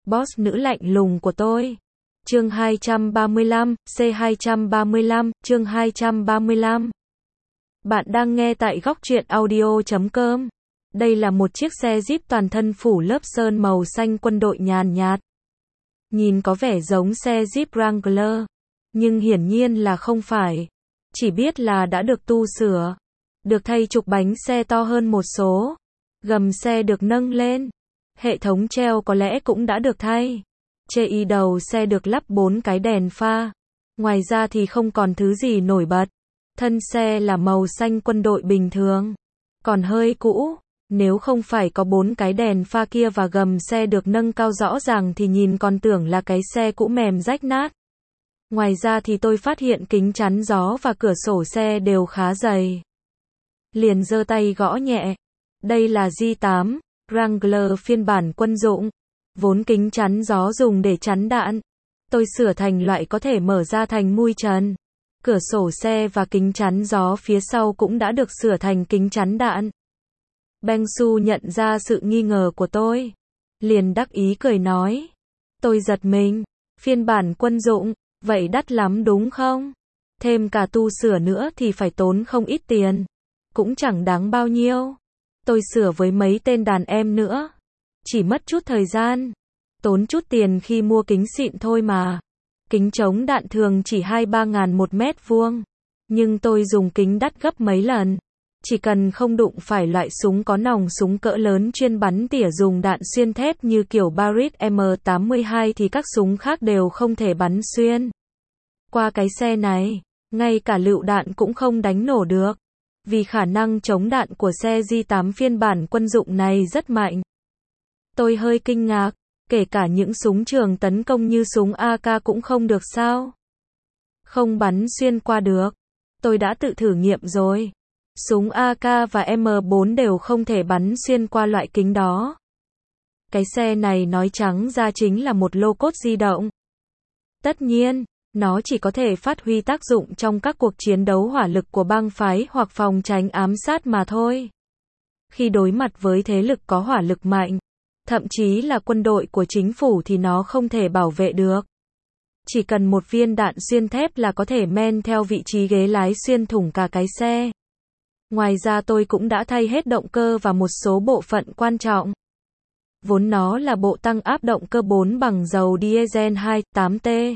boss nữ lạnh lùng của tôi. Chương 235, C235, chương 235. Bạn đang nghe tại góc truyện audio.com. Đây là một chiếc xe Jeep toàn thân phủ lớp sơn màu xanh quân đội nhàn nhạt. Nhìn có vẻ giống xe Jeep Wrangler, nhưng hiển nhiên là không phải. Chỉ biết là đã được tu sửa, được thay trục bánh xe to hơn một số. Gầm xe được nâng lên. Hệ thống treo có lẽ cũng đã được thay. Chê đầu xe được lắp 4 cái đèn pha. Ngoài ra thì không còn thứ gì nổi bật. Thân xe là màu xanh quân đội bình thường. Còn hơi cũ. Nếu không phải có 4 cái đèn pha kia và gầm xe được nâng cao rõ ràng thì nhìn còn tưởng là cái xe cũ mềm rách nát. Ngoài ra thì tôi phát hiện kính chắn gió và cửa sổ xe đều khá dày. Liền giơ tay gõ nhẹ. Đây là J8 Wrangler phiên bản quân dụng. Vốn kính chắn gió dùng để chắn đạn. Tôi sửa thành loại có thể mở ra thành mui trần. Cửa sổ xe và kính chắn gió phía sau cũng đã được sửa thành kính chắn đạn. Beng Su nhận ra sự nghi ngờ của tôi. Liền đắc ý cười nói. Tôi giật mình. Phiên bản quân dụng, vậy đắt lắm đúng không? Thêm cả tu sửa nữa thì phải tốn không ít tiền. Cũng chẳng đáng bao nhiêu. Tôi sửa với mấy tên đàn em nữa. Chỉ mất chút thời gian. Tốn chút tiền khi mua kính xịn thôi mà. Kính chống đạn thường chỉ 2-3 ngàn một mét vuông. Nhưng tôi dùng kính đắt gấp mấy lần. Chỉ cần không đụng phải loại súng có nòng súng cỡ lớn chuyên bắn tỉa dùng đạn xuyên thép như kiểu Barrett M82 thì các súng khác đều không thể bắn xuyên. Qua cái xe này, ngay cả lựu đạn cũng không đánh nổ được. Vì khả năng chống đạn của xe J8 phiên bản quân dụng này rất mạnh. Tôi hơi kinh ngạc, kể cả những súng trường tấn công như súng AK cũng không được sao? Không bắn xuyên qua được. Tôi đã tự thử nghiệm rồi. Súng AK và M4 đều không thể bắn xuyên qua loại kính đó. Cái xe này nói trắng ra chính là một lô cốt di động. Tất nhiên, nó chỉ có thể phát huy tác dụng trong các cuộc chiến đấu hỏa lực của bang phái hoặc phòng tránh ám sát mà thôi. Khi đối mặt với thế lực có hỏa lực mạnh, thậm chí là quân đội của chính phủ thì nó không thể bảo vệ được. Chỉ cần một viên đạn xuyên thép là có thể men theo vị trí ghế lái xuyên thủng cả cái xe. Ngoài ra tôi cũng đã thay hết động cơ và một số bộ phận quan trọng. Vốn nó là bộ tăng áp động cơ 4 bằng dầu diesel 2, 8T.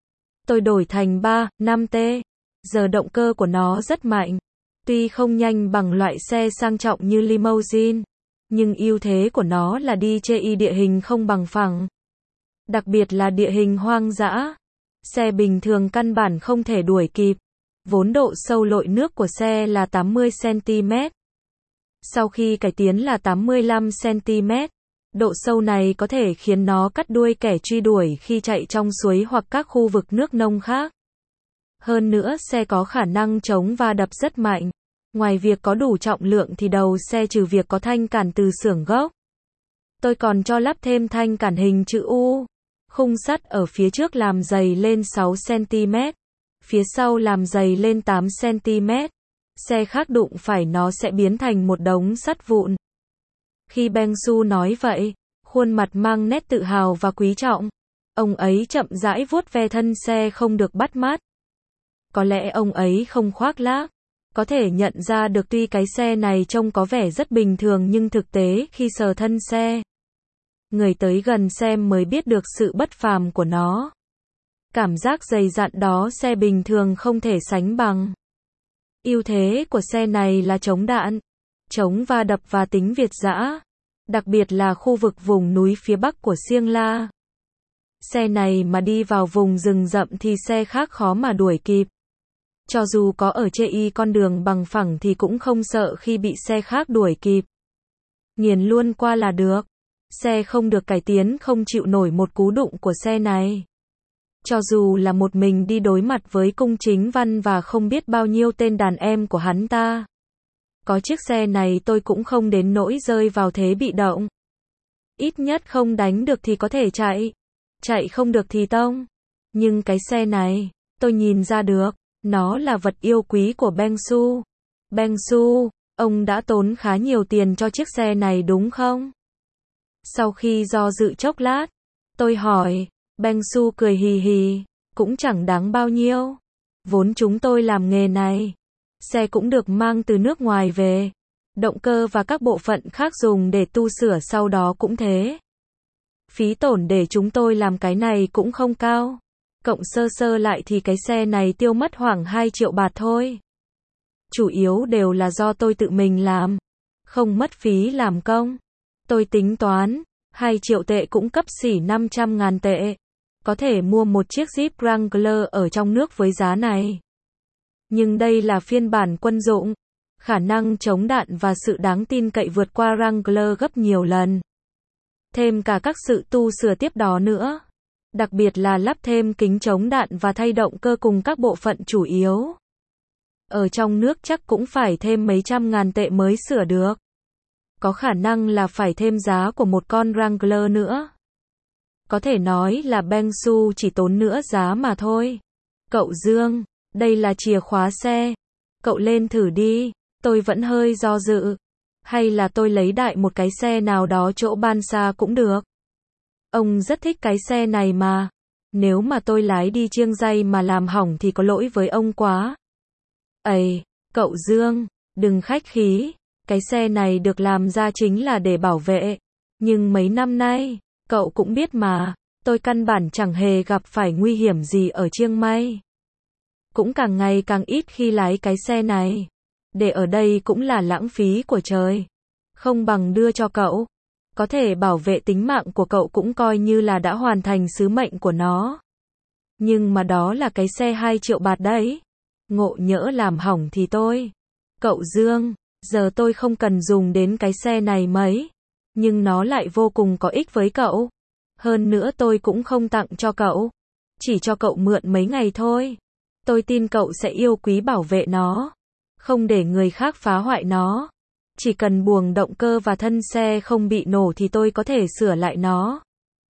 Tôi đổi thành 3, 5T. Giờ động cơ của nó rất mạnh. Tuy không nhanh bằng loại xe sang trọng như limousine, nhưng ưu thế của nó là đi trên địa hình không bằng phẳng. Đặc biệt là địa hình hoang dã. Xe bình thường căn bản không thể đuổi kịp. Vốn độ sâu lội nước của xe là 80cm. Sau khi cải tiến là 85cm. Độ sâu này có thể khiến nó cắt đuôi kẻ truy đuổi khi chạy trong suối hoặc các khu vực nước nông khác. Hơn nữa xe có khả năng chống va đập rất mạnh. Ngoài việc có đủ trọng lượng thì đầu xe trừ việc có thanh cản từ xưởng gốc. Tôi còn cho lắp thêm thanh cản hình chữ U. Khung sắt ở phía trước làm dày lên 6cm. Phía sau làm dày lên 8cm. Xe khác đụng phải nó sẽ biến thành một đống sắt vụn. Khi Beng Su nói vậy, khuôn mặt mang nét tự hào và quý trọng. Ông ấy chậm rãi vuốt ve thân xe không được bắt mắt. Có lẽ ông ấy không khoác lác. Có thể nhận ra được tuy cái xe này trông có vẻ rất bình thường nhưng thực tế khi sờ thân xe, người tới gần xem mới biết được sự bất phàm của nó. Cảm giác dày dặn đó xe bình thường không thể sánh bằng. Ưu thế của xe này là chống đạn, chống va đập và tính việt dã. Đặc biệt là khu vực vùng núi phía bắc của Siêng La. Xe này mà đi vào vùng rừng rậm thì xe khác khó mà đuổi kịp. Cho dù có ở trên con đường bằng phẳng thì cũng không sợ khi bị xe khác đuổi kịp. Nghiền luôn qua là được. Xe không được cải tiến không chịu nổi một cú đụng của xe này. Cho dù là một mình đi đối mặt với Cung Chính Văn và không biết bao nhiêu tên đàn em của hắn ta. Có chiếc xe này tôi cũng không đến nỗi rơi vào thế bị động. Ít nhất không đánh được thì có thể chạy. Chạy không được thì tông. Nhưng cái xe này, tôi nhìn ra được, nó là vật yêu quý của Beng Su. Beng Su, ông đã tốn khá nhiều tiền cho chiếc xe này đúng không? Sau khi do dự chốc lát, Tôi hỏi. Beng Su cười hì hì. Cũng chẳng đáng bao nhiêu. Vốn chúng tôi làm nghề này. Xe cũng được mang từ nước ngoài về. Động cơ và các bộ phận khác dùng để tu sửa sau đó cũng thế. Phí tổn để chúng tôi làm cái này cũng không cao. Cộng sơ sơ lại thì cái xe này tiêu mất khoảng 2 triệu bạt thôi. Chủ yếu đều là do tôi tự mình làm. Không mất phí làm công. Tôi tính toán, 2 triệu tệ cũng cấp xỉ 500.000 tệ. Có thể mua một chiếc Jeep Wrangler ở trong nước với giá này. Nhưng đây là phiên bản quân dụng. Khả năng chống đạn và sự đáng tin cậy vượt qua Wrangler gấp nhiều lần. Thêm cả các sự tu sửa tiếp đó nữa. Đặc biệt là lắp thêm kính chống đạn và thay động cơ cùng các bộ phận chủ yếu. Ở trong nước chắc cũng phải thêm mấy trăm ngàn tệ mới sửa được. Có khả năng là phải thêm giá của một con Wrangler nữa. Có thể nói là Beng Su chỉ tốn nửa giá mà thôi. Cậu Dương, đây là chìa khóa xe. Cậu lên thử đi. Tôi vẫn hơi do dự. Hay là tôi lấy đại một cái xe nào đó chỗ ban xa cũng được. Ông rất thích cái xe này mà. Nếu mà tôi lái đi Chiang Rai mà làm hỏng thì có lỗi với ông quá. Ây, cậu Dương, đừng khách khí. Cái xe này được làm ra chính là để bảo vệ. Nhưng mấy năm nay, cậu cũng biết mà, tôi căn bản chẳng hề gặp phải nguy hiểm gì ở Chiang Mai. Cũng càng ngày càng ít khi lái cái xe này. Để ở đây cũng là lãng phí của trời. Không bằng đưa cho cậu. Có thể bảo vệ tính mạng của cậu cũng coi như là đã hoàn thành sứ mệnh của nó. Nhưng mà đó là cái xe 2 triệu bạt đấy. Ngộ nhỡ làm hỏng thì tôi. Cậu Dương, giờ tôi không cần dùng đến cái xe này mấy. Nhưng nó lại vô cùng có ích với cậu. Hơn nữa tôi cũng không tặng cho cậu. Chỉ cho cậu mượn mấy ngày thôi. Tôi tin cậu sẽ yêu quý bảo vệ nó. Không để người khác phá hoại nó. Chỉ cần buồng động cơ và thân xe không bị nổ thì tôi có thể sửa lại nó.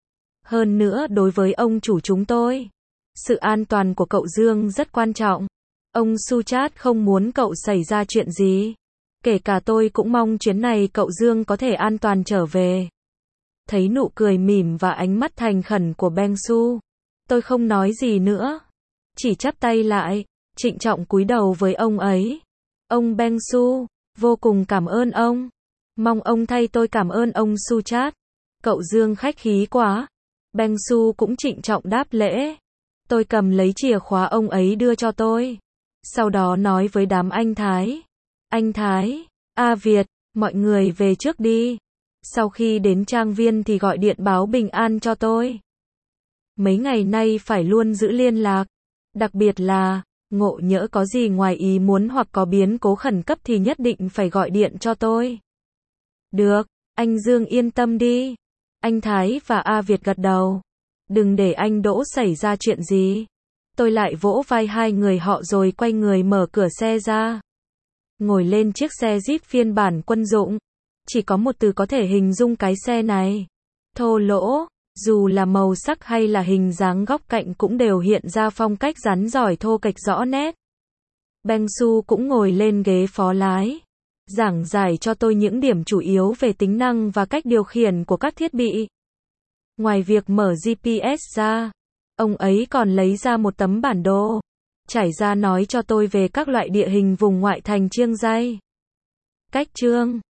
Hơn nữa đối với ông chủ chúng tôi, sự an toàn của cậu Dương rất quan trọng. Ông Suchat không muốn cậu xảy ra chuyện gì. Kể cả tôi cũng mong chuyến này cậu Dương có thể an toàn trở về. Thấy nụ cười mỉm và ánh mắt thành khẩn của Beng Su, tôi không nói gì nữa. Chỉ chắp tay lại, trịnh trọng cúi đầu với ông ấy. Ông Beng Su, vô cùng cảm ơn ông. Mong ông thay tôi cảm ơn ông Suchat. Cậu Dương khách khí quá. Beng Su cũng trịnh trọng đáp lễ. Tôi cầm lấy chìa khóa ông ấy đưa cho tôi. Sau đó nói với đám anh Thái. Anh Thái, A Việt, mọi người về trước đi. Sau khi đến trang viên thì gọi điện báo bình an cho tôi. Mấy ngày nay phải luôn giữ liên lạc. Đặc biệt là, ngộ nhỡ có gì ngoài ý muốn hoặc có biến cố khẩn cấp thì nhất định phải gọi điện cho tôi. Được, anh Dương yên tâm đi. Anh Thái và A Việt gật đầu. Đừng để anh Đỗ xảy ra chuyện gì. Tôi lại vỗ vai hai người họ rồi quay người mở cửa xe ra. Ngồi lên chiếc xe Jeep phiên bản quân dụng. Chỉ có một từ có thể hình dung cái xe này. Thô lỗ. Dù là màu sắc hay là hình dáng góc cạnh cũng đều hiện ra phong cách rắn giỏi thô kệch rõ nét. Beng Su cũng ngồi lên ghế phó lái. Giảng giải cho tôi những điểm chủ yếu về tính năng và cách điều khiển của các thiết bị. Ngoài việc mở GPS ra, ông ấy còn lấy ra một tấm bản đồ. Trải ra nói cho tôi về các loại địa hình vùng ngoại thành Chiang Rai. Cách chương